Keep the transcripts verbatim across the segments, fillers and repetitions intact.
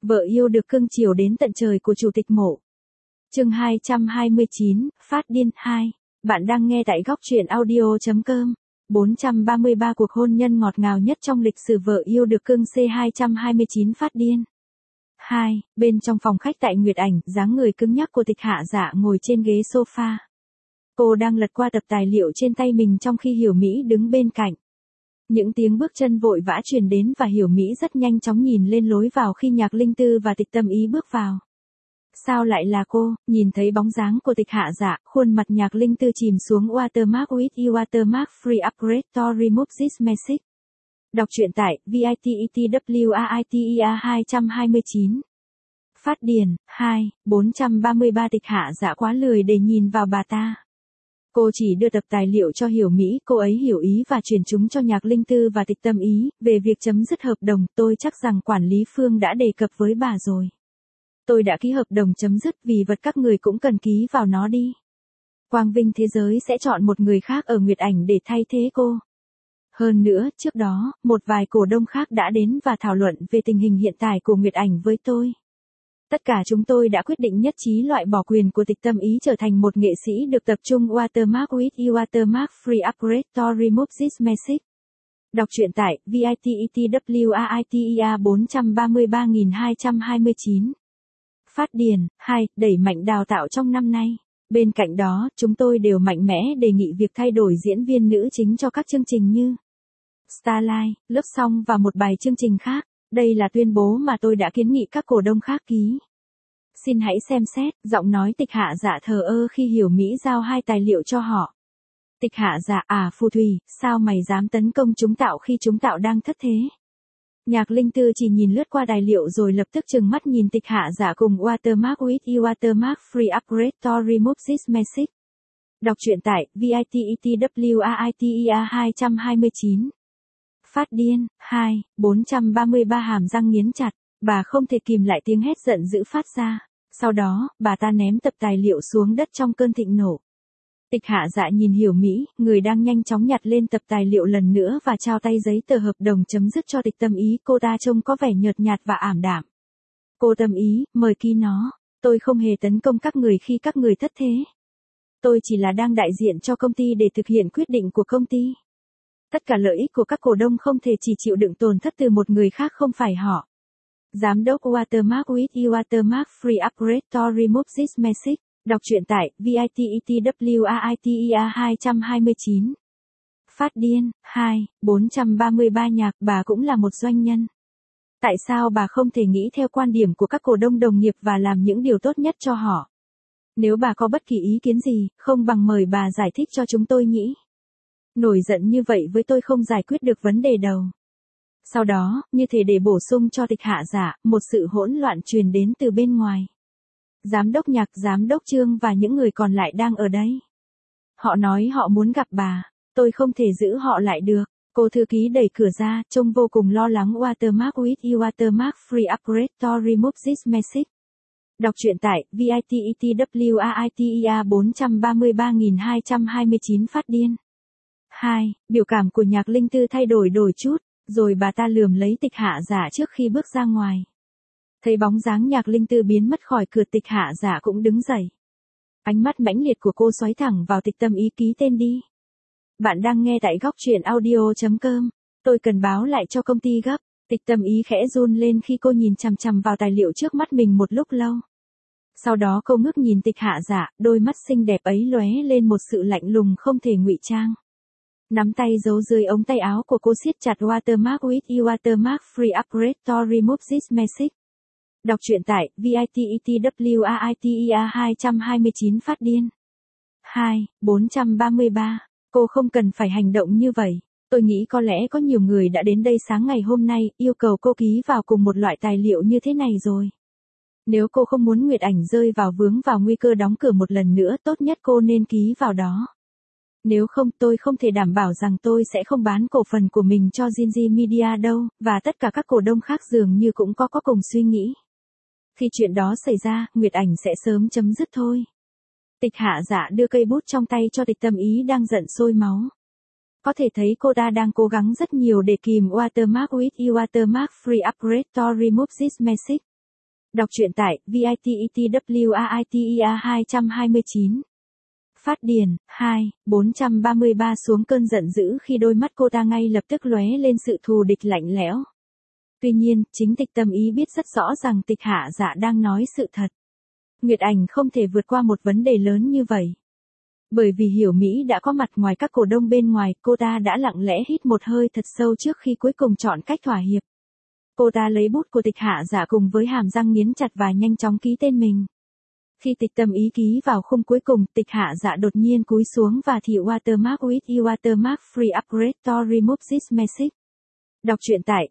Vợ yêu được cưng chiều đến tận trời của Chủ tịch Mộ. Chương hai trăm hai mươi chín, Phát điên hai. Bạn đang nghe tại góc truyện audio chấm com. bốn trăm ba mươi ba cuộc hôn nhân ngọt ngào nhất trong lịch sử vợ yêu được cưng C hai trăm hai mươi chín phát điên. hai. Bên trong phòng khách tại Nguyệt Ảnh, dáng người cứng nhắc của Tịch Hạ Dạ ngồi trên ghế sofa. Cô đang lật qua tập tài liệu trên tay mình trong khi Hiểu Mỹ đứng bên cạnh. Những tiếng bước chân vội vã truyền đến và Hiểu Mỹ rất nhanh chóng nhìn lên lối vào khi Nhạc Linh Tư và Tịch Tâm Ý bước vào. Sao lại là cô? Nhìn thấy bóng dáng của Tịch Hạ Dạ, khuôn mặt Nhạc Linh Tư chìm xuống. Watermark with you watermark free upgrade to remove this message. Đọc truyện tại vitetwriter hai trăm hai mươi chín. Phát điền, hai, bốn trăm ba mươi ba Tịch Hạ Dạ quá lười để nhìn vào bà ta. Cô chỉ đưa tập tài liệu cho Hiểu Mỹ, cô ấy hiểu ý và chuyển chúng cho Nhạc Linh Tư và Tịch Tâm Ý. Về việc chấm dứt hợp đồng, tôi chắc rằng quản lý Phương đã đề cập với bà rồi. Tôi đã ký hợp đồng chấm dứt, vì vật các người cũng cần ký vào nó đi. Quang Vinh Thế Giới sẽ chọn một người khác ở Nguyệt Ảnh để thay thế cô. Hơn nữa, trước đó, một vài cổ đông khác đã đến và thảo luận về tình hình hiện tại của Nguyệt Ảnh với tôi. Tất cả chúng tôi đã quyết định nhất trí loại bỏ quyền của Tịch Tâm Ý trở thành một nghệ sĩ được tập trung. Watermark with you watermark free upgrade to remove this message. Đọc truyện tại vitetwriter bốn trăm ba mươi ba hai trăm hai mươi chín. Phát điền, hai, đẩy mạnh đào tạo trong năm nay. Bên cạnh đó, chúng tôi đều mạnh mẽ đề nghị việc thay đổi diễn viên nữ chính cho các chương trình như Starlight, Lớp Song và một bài chương trình khác. Đây là tuyên bố mà tôi đã kiến nghị các cổ đông khác ký. Xin hãy xem xét. Giọng nói Tịch Hạ Dạ thờ ơ khi Hiểu Mỹ giao hai tài liệu cho họ. Tịch Hạ Dạ, à phù thủy, sao mày dám tấn công chúng tạo khi chúng tạo đang thất thế? Nhạc Linh Tư chỉ nhìn lướt qua tài liệu rồi lập tức trừng mắt nhìn Tịch Hạ Dạ cùng Watermark with you watermark free upgrade to remove this message. Đọc truyện tại vitetwriter hai trăm hai mươi chín. Phát điên, hai, bốn trăm ba mươi ba hàm răng nghiến chặt, bà không thể kìm lại tiếng hét giận dữ phát ra. Sau đó, bà ta ném tập tài liệu xuống đất trong cơn thịnh nộ. Tịch Hạ Dạ nhìn Hiểu Mỹ, người đang nhanh chóng nhặt lên tập tài liệu lần nữa và trao tay giấy tờ hợp đồng chấm dứt cho Tịch Tâm Ý. Cô ta trông có vẻ nhợt nhạt và ảm đạm. Cô Tâm Ý, mời ký nó. Tôi không hề tấn công các người khi các người thất thế. Tôi chỉ là đang đại diện cho công ty để thực hiện quyết định của công ty. Tất cả lợi ích của các cổ đông không thể chỉ chịu đựng tổn thất từ một người khác không phải họ. Giám đốc Watermark with you watermark free upgrade to remove this message. Đọc truyện tại vitetwriter hai trăm hai mươi chín. Phát điên, hai, bốn trăm ba mươi ba Nhạc, bà cũng là một doanh nhân. Tại sao bà không thể nghĩ theo quan điểm của các cổ đông đồng nghiệp và làm những điều tốt nhất cho họ? Nếu bà có bất kỳ ý kiến gì, không bằng mời bà giải thích cho chúng tôi nhỉ? Nổi giận như vậy với tôi không giải quyết được vấn đề đầu. Sau đó, như thể để bổ sung cho Tịch Hạ Dạ, một sự hỗn loạn truyền đến từ bên ngoài. Giám đốc Nhạc, giám đốc Trương và những người còn lại đang ở đây. Họ nói họ muốn gặp bà, tôi không thể giữ họ lại được. Cô thư ký đẩy cửa ra, trông vô cùng lo lắng. Watermark with you watermark free upgrade to remove this message. Đọc truyện tại vitetwriter bốn trăm ba mươi ba hai trăm hai mươi chín. Phát điên. hai. Biểu cảm của Nhạc Linh Tư thay đổi đổi chút, rồi bà ta lườm lấy Tịch Hạ Dạ trước khi bước ra ngoài. Thấy bóng dáng Nhạc Linh Tư biến mất khỏi cửa, Tịch Hạ Dạ cũng đứng dậy. Ánh mắt mãnh liệt của cô xoáy thẳng vào Tịch Tâm Ý. Ký tên đi. Bạn đang nghe tại góc truyện audio chấm com. Tôi cần báo lại cho công ty gấp. Tịch Tâm Ý khẽ run lên khi cô nhìn chằm chằm vào tài liệu trước mắt mình một lúc lâu. Sau đó cô ngước nhìn Tịch Hạ Dạ, đôi mắt xinh đẹp ấy lóe lên một sự lạnh lùng không thể ngụy trang. Nắm tay giấu dưới ống tay áo của cô siết chặt. Watermark with you watermark free upgrade to remove this message. Đọc truyện tại vitetwriter hai trăm hai mươi chín. Phát điên. hai, bốn trăm ba mươi ba. Cô không cần phải hành động như vậy. Tôi nghĩ có lẽ có nhiều người đã đến đây sáng ngày hôm nay, yêu cầu cô ký vào cùng một loại tài liệu như thế này rồi. Nếu cô không muốn Nguyệt Ảnh rơi vào vướng vào nguy cơ đóng cửa một lần nữa, tốt nhất cô nên ký vào đó. Nếu không, tôi không thể đảm bảo rằng tôi sẽ không bán cổ phần của mình cho Jinji Media đâu, và tất cả các cổ đông khác dường như cũng có có cùng suy nghĩ. Khi chuyện đó xảy ra, Nguyệt Ảnh sẽ sớm chấm dứt thôi. Tịch Hạ Dạ đưa cây bút trong tay cho Tịch Tâm Ý đang giận sôi máu. Có thể thấy cô ta đang cố gắng rất nhiều để kìm. Watermark with you watermark free upgrade to remove this message. Đọc truyện tại vititwriter hai hai chín. Phát điền, hai, bốn trăm ba mươi ba xuống cơn giận dữ khi đôi mắt cô ta ngay lập tức lóe lên sự thù địch lạnh lẽo. Tuy nhiên, chính Tịch Tâm Ý biết rất rõ rằng Tịch Hạ Dạ đang nói sự thật. Nguyệt Ảnh không thể vượt qua một vấn đề lớn như vậy. Bởi vì Hiểu Mỹ đã có mặt ngoài các cổ đông bên ngoài, cô ta đã lặng lẽ hít một hơi thật sâu trước khi cuối cùng chọn cách thỏa hiệp. Cô ta lấy bút của Tịch Hạ Dạ cùng với hàm răng nghiến chặt và nhanh chóng ký tên mình. Khi Tịch Tâm Ý ký vào khung cuối cùng, Tịch Hạ Dạ đột nhiên cúi xuống và thị watermark with e watermark free upgrade to remove this message. Đọc truyện tại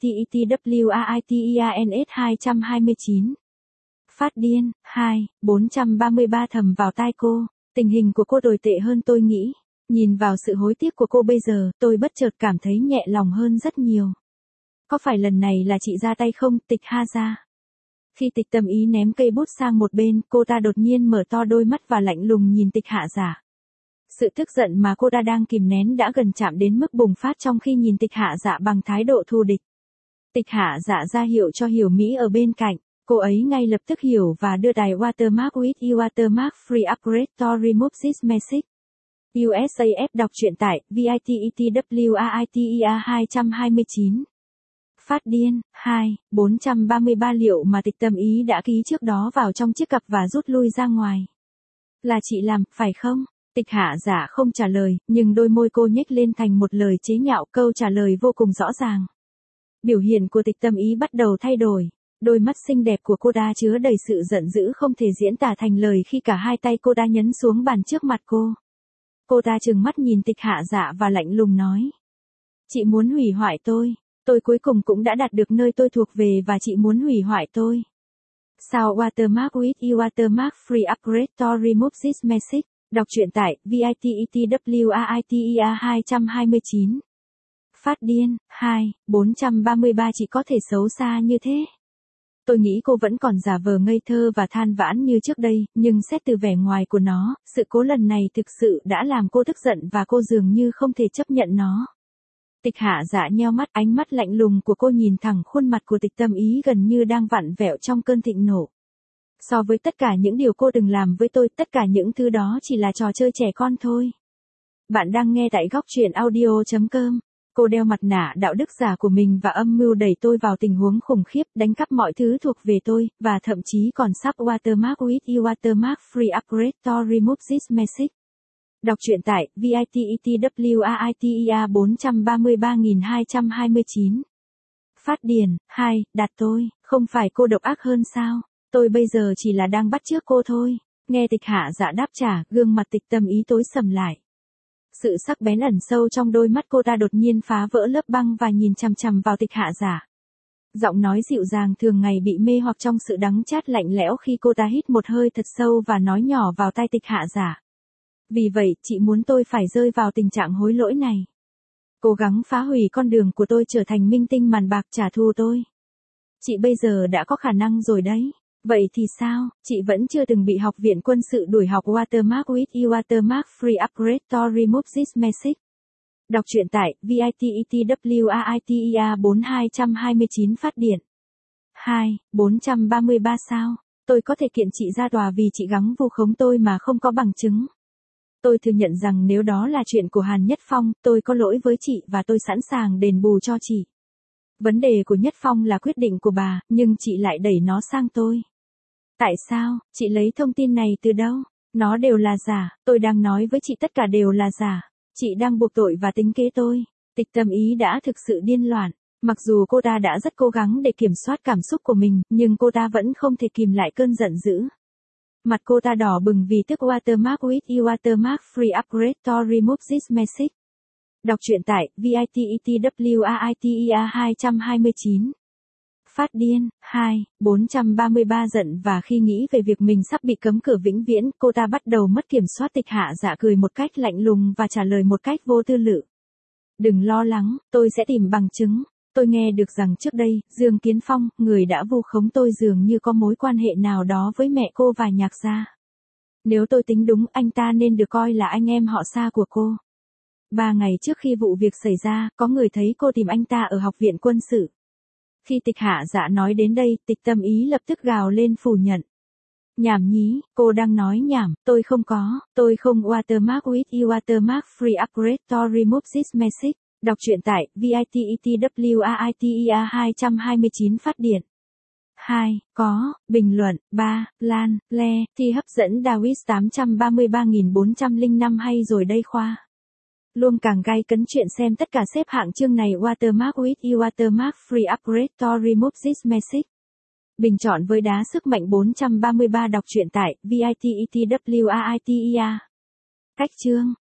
vititwriter hai hai chín. Phát điên, hai, bốn trăm ba mươi ba thầm vào tai cô. Tình hình của cô tồi tệ hơn tôi nghĩ. Nhìn vào sự hối tiếc của cô bây giờ, tôi bất chợt cảm thấy nhẹ lòng hơn rất nhiều. Có phải lần này là chị ra tay không, Tịch Ha Gia? Khi Tịch Tâm Ý ném cây bút sang một bên, cô ta đột nhiên mở to đôi mắt và lạnh lùng nhìn Tịch Hạ Dạ. Sự tức giận mà cô ta đang kìm nén đã gần chạm đến mức bùng phát trong khi nhìn Tịch Hạ Dạ bằng thái độ thù địch. Tịch Hạ Dạ ra hiệu cho Hiểu Mỹ ở bên cạnh. Cô ấy ngay lập tức hiểu và đưa đài watermark with e watermark free upgrade to remove this message. u ét a ép đọc truyện tại vititwriter hai hai chín. Phát điên, hai, bốn trăm ba mươi ba liệu mà Tịch Tâm Ý đã ký trước đó vào trong chiếc cặp và rút lui ra ngoài. Là chị làm, phải không? Tịch Hạ Dạ không trả lời, nhưng đôi môi cô nhếch lên thành một lời chế nhạo, câu trả lời vô cùng rõ ràng. Biểu hiện của Tịch Tâm Ý bắt đầu thay đổi. Đôi mắt xinh đẹp của cô ta chứa đầy sự giận dữ không thể diễn tả thành lời khi cả hai tay cô ta nhấn xuống bàn trước mặt cô. Cô ta trừng mắt nhìn Tịch Hạ Dạ và lạnh lùng nói. Chị muốn hủy hoại tôi. Tôi cuối cùng cũng đã đạt được nơi tôi thuộc về và chị muốn hủy hoại tôi. Sao watermark with e watermark free upgrade to remove this message. Đọc truyện tại vititwriter hai hai chín. Phát điên, hai, bốn trăm ba mươi ba chị có thể xấu xa như thế. Tôi nghĩ cô vẫn còn giả vờ ngây thơ và than vãn như trước đây, nhưng xét từ vẻ ngoài của nó, sự cố lần này thực sự đã làm cô tức giận và cô dường như không thể chấp nhận nó. Tịch Hạ Dạ nheo mắt, ánh mắt lạnh lùng của cô nhìn thẳng khuôn mặt của Tịch Tâm Ý gần như đang vặn vẹo trong cơn thịnh nộ. So với tất cả những điều cô từng làm với tôi, tất cả những thứ đó chỉ là trò chơi trẻ con thôi. Bạn đang nghe tại góc truyện audio chấm com. Cô đeo mặt nạ đạo đức giả của mình và âm mưu đẩy tôi vào tình huống khủng khiếp, đánh cắp mọi thứ thuộc về tôi, và thậm chí còn sắp watermark with e watermark free upgrade to remove this message. Đọc truyện tại vititwriter bốn trăm ba mươi ba hai hai chín. Phát điền, hai, đặt tôi, không phải cô độc ác hơn sao? Tôi bây giờ chỉ là đang bắt chước cô thôi. Nghe Tịch Hạ Dạ đáp trả, gương mặt Tịch Tâm Ý tối sầm lại. Sự sắc bén ẩn sâu trong đôi mắt cô ta đột nhiên phá vỡ lớp băng và nhìn chằm chằm vào Tịch Hạ Dạ. Giọng nói dịu dàng thường ngày bị mê hoặc trong sự đắng chát lạnh lẽo khi cô ta hít một hơi thật sâu và nói nhỏ vào tai Tịch Hạ Dạ. Vì vậy, chị muốn tôi phải rơi vào tình trạng hối lỗi này. Cố gắng phá hủy con đường của tôi trở thành minh tinh màn bạc trả thù tôi. Chị bây giờ đã có khả năng rồi đấy. Vậy thì sao, chị vẫn chưa từng bị học viện quân sự đuổi học watermark with e watermark free upgrade to remove this message. Đọc truyện tại vititwriter bốn hai hai chín. Phát điện. hai, bốn trăm ba mươi ba sao? Tôi có thể kiện chị ra tòa vì chị gắng vu khống tôi mà không có bằng chứng. Tôi thừa nhận rằng nếu đó là chuyện của Hàn Nhất Phong, tôi có lỗi với chị và tôi sẵn sàng đền bù cho chị. Vấn đề của Nhất Phong là quyết định của bà, nhưng chị lại đẩy nó sang tôi. Tại sao, chị lấy thông tin này từ đâu? Nó đều là giả, tôi đang nói với chị tất cả đều là giả. Chị đang buộc tội và tính kế tôi. Tịch Tâm Ý đã thực sự điên loạn. Mặc dù cô ta đã rất cố gắng để kiểm soát cảm xúc của mình, nhưng cô ta vẫn không thể kìm lại cơn giận dữ. Mặt cô ta đỏ bừng vì tức watermark with e watermark free upgrade to remove this message. Đọc truyện tại vititwriter hai hai chín. Phát điên, hai, bốn trăm ba mươi ba giận và khi nghĩ về việc mình sắp bị cấm cửa vĩnh viễn, cô ta bắt đầu mất kiểm soát. Tịch Hạ Dạ cười một cách lạnh lùng và trả lời một cách vô tư lự. Đừng lo lắng, tôi sẽ tìm bằng chứng. Tôi nghe được rằng trước đây, Dương Kiến Phong, người đã vu khống tôi dường như có mối quan hệ nào đó với mẹ cô và Nhạc gia. Nếu tôi tính đúng, anh ta nên được coi là anh em họ xa của cô. Ba ngày trước khi vụ việc xảy ra, có người thấy cô tìm anh ta ở học viện quân sự. Khi Tịch Hạ Dạ nói đến đây, Tịch Tâm Ý lập tức gào lên phủ nhận. Nhảm nhí, cô đang nói nhảm, tôi không có, tôi không watermark with you watermark free upgrade to remove this message. Đọc truyện tại vitewriter hai hai chín phát điện. hai. Có, bình luận, ba. Lan, Le, thi hấp dẫn Dawis tám ba ba bốn không năm hay rồi đây Khoa. Luôn càng gay cấn chuyện xem tất cả xếp hạng chương này watermark with you watermark free upgrade to remove this message. Bình chọn với đá sức mạnh bốn ba ba đọc truyện tại vitewriter. Cách chương.